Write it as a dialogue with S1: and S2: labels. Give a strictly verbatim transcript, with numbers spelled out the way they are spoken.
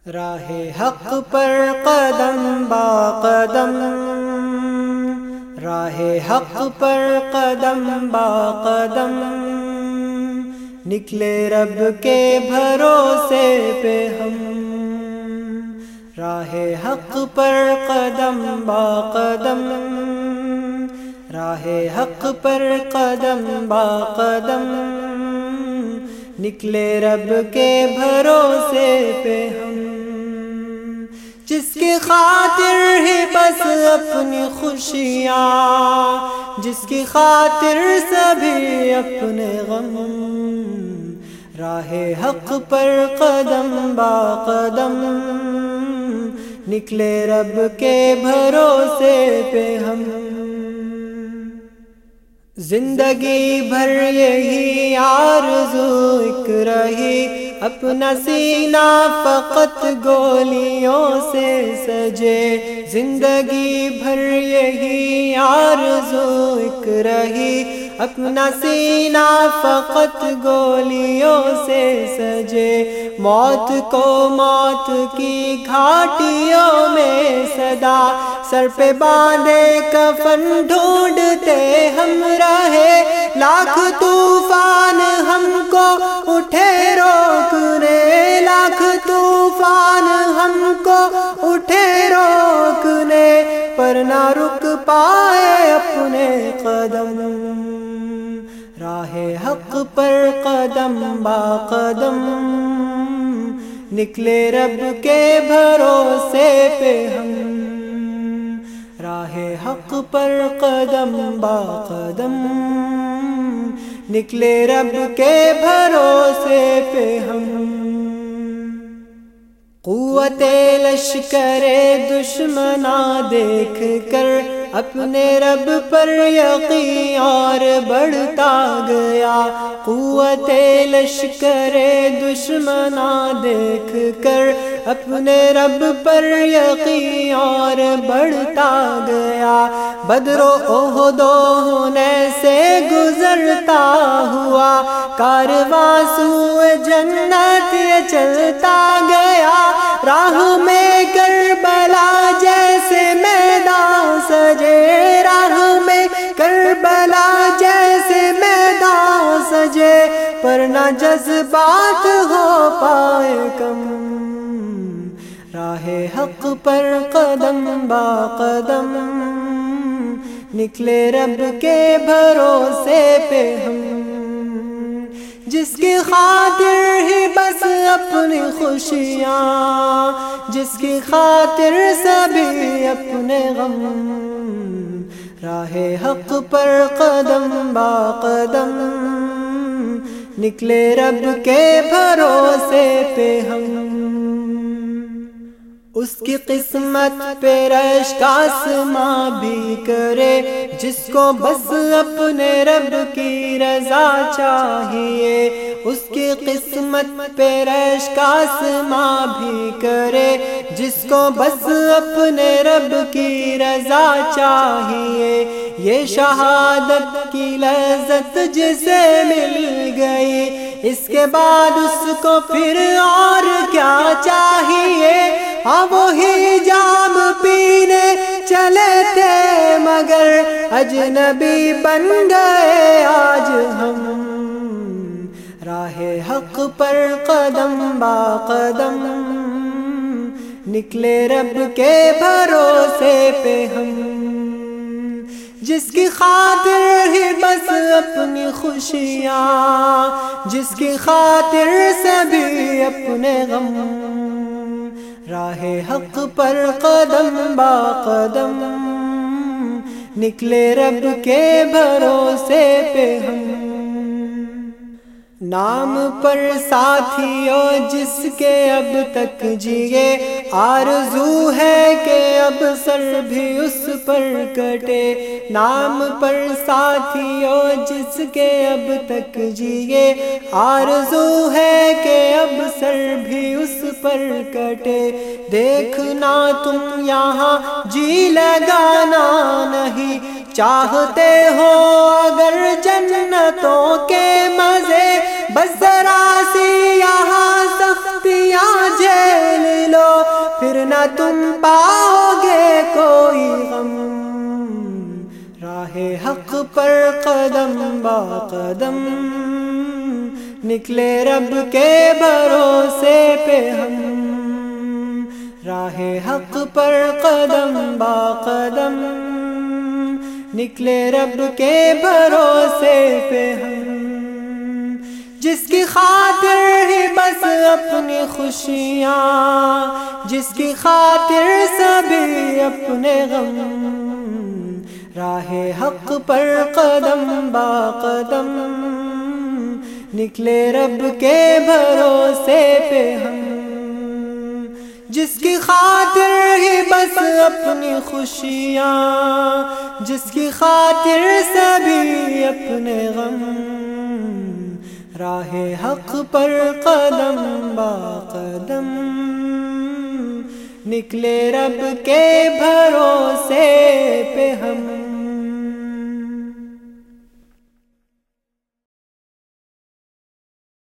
S1: راہ حق پر قدم با قدم، راہ حق پر قدم با قدم، نکلے رب کے بھروسے پہ ہم۔ راہ حق پر قدم با قدم، راہ حق پر قدم با قدم، نکلے رب کے بھروسے پہ ہم۔ جس کی خاطر ہی بس اپنی خوشیاں، جس کی خاطر سبھی اپنے غم، راہ حق پر قدم با قدم، نکلے رب کے بھروسے پہ ہم۔ زندگی بھر یہی آرزو ایک رہی، اپنا سینہ فقط گولیوں سے سجے۔ زندگی بھر یہی آرزو ایک رہی، اپنا سینہ فقط گولیوں سے سجے۔ موت کو موت کی گھاٹیوں میں صدا، سر پہ باندھے کفن ڈھونڈتے ہم رہے۔ لاکھ طوفان ہم کو اٹھے روکنے، لاکھ طوفان ہم کو اٹھے روکنے، پر نہ رک پائے اپنے قدم۔ راہ حق پر قدم با قدم، نکلے رب کے بھروسے پہ ہم۔ راہ حق پر قدم با قدم، نکلے رب کے بھروسے پہ ہم۔ قوت لشکر دشمناں دیکھ کر اپنے رب پر یقین اور بڑھتا گیا۔ قوت لشکر دشمناں دیکھ کر اپنے رب پر یقین اور بڑھتا گیا۔ بدر و احد و حنین سے گزرتا ہوا، کارواں سوئے جنت یہ چلتا گیا۔ راہ میں کربلا جیسے میدان سجے، راہ میں کربلا جیسے میدان سجے، پر نہ جذبات ہو پائے کم۔ راہ حق پر قدم با قدم، نکلے رب کے بھروسے پہ ہم۔ جس کی خاطر ہی بس اپنی خوشیاں، جس کی خاطر سبھی اپنے غم، راہ حق پر قدم با قدم، نکلے رب کے بھروسے پہ ہم۔ اس کی قسمت پہ رشک آسماں بھی کرے، جس کو بس اپنے رب کی رضا چاہیے۔ اس کی قسمت پہ رشک آسماں بھی کرے، جس کو بس اپنے رب کی رضا چاہیے۔ یہ شہادت کی لذت جسے مل گئی، اس کے بعد اس کو پھر اور کیا چاہیے۔ ہاں وہی جام پینے چلے تھے مگر اجنبی بن گئے آج ہم۔ راہ حق پر قدم با قدم، نکلے رب کے بھروسے پہ ہم۔ جس کی خاطر ہی بس اپنی خوشیاں، جس کی خاطر سبھی اپنے غم، راہ حق پر قدم با قدم، نکلے رب کے بھروسے پہ ہم۔ نام پر ساتھیوں جس کے اب تک جیے، آرزو ہے کہ اب سر بھی اس پر کٹے۔ نام پر ساتھیوں جس کے اب تک جیے، آرزو ہے کہ اب سر بھی اس پر کٹے۔ دیکھنا تم یہاں جی لگانا نہیں، چاہتے ہو اگر جنتوں کے مزے، بس ذرا سی یہاں سختیاں جھیل لو۔ نہ تم پاؤ گے کوئی غم، راہ حق پر قدم با قدم نکلے رب کے بھروسے پہ ہم، راہ حق پر قدم با قدم نکلے رب کے بھروسے پہ ہم، جس کی خاطر ہی بس اپنی خوشیاں، جس کی خاطر سبھی اپنے غم، راہ حق پر قدم با قدم نکلے رب کے بھروسے پہ ہم، جس کی خاطر ہی بس اپنی خوشیاں، جس کی خاطر سبھی اپنے غم، راہ حق پر قدم با قدم نکلے رب کے بھروسے پہ ہم۔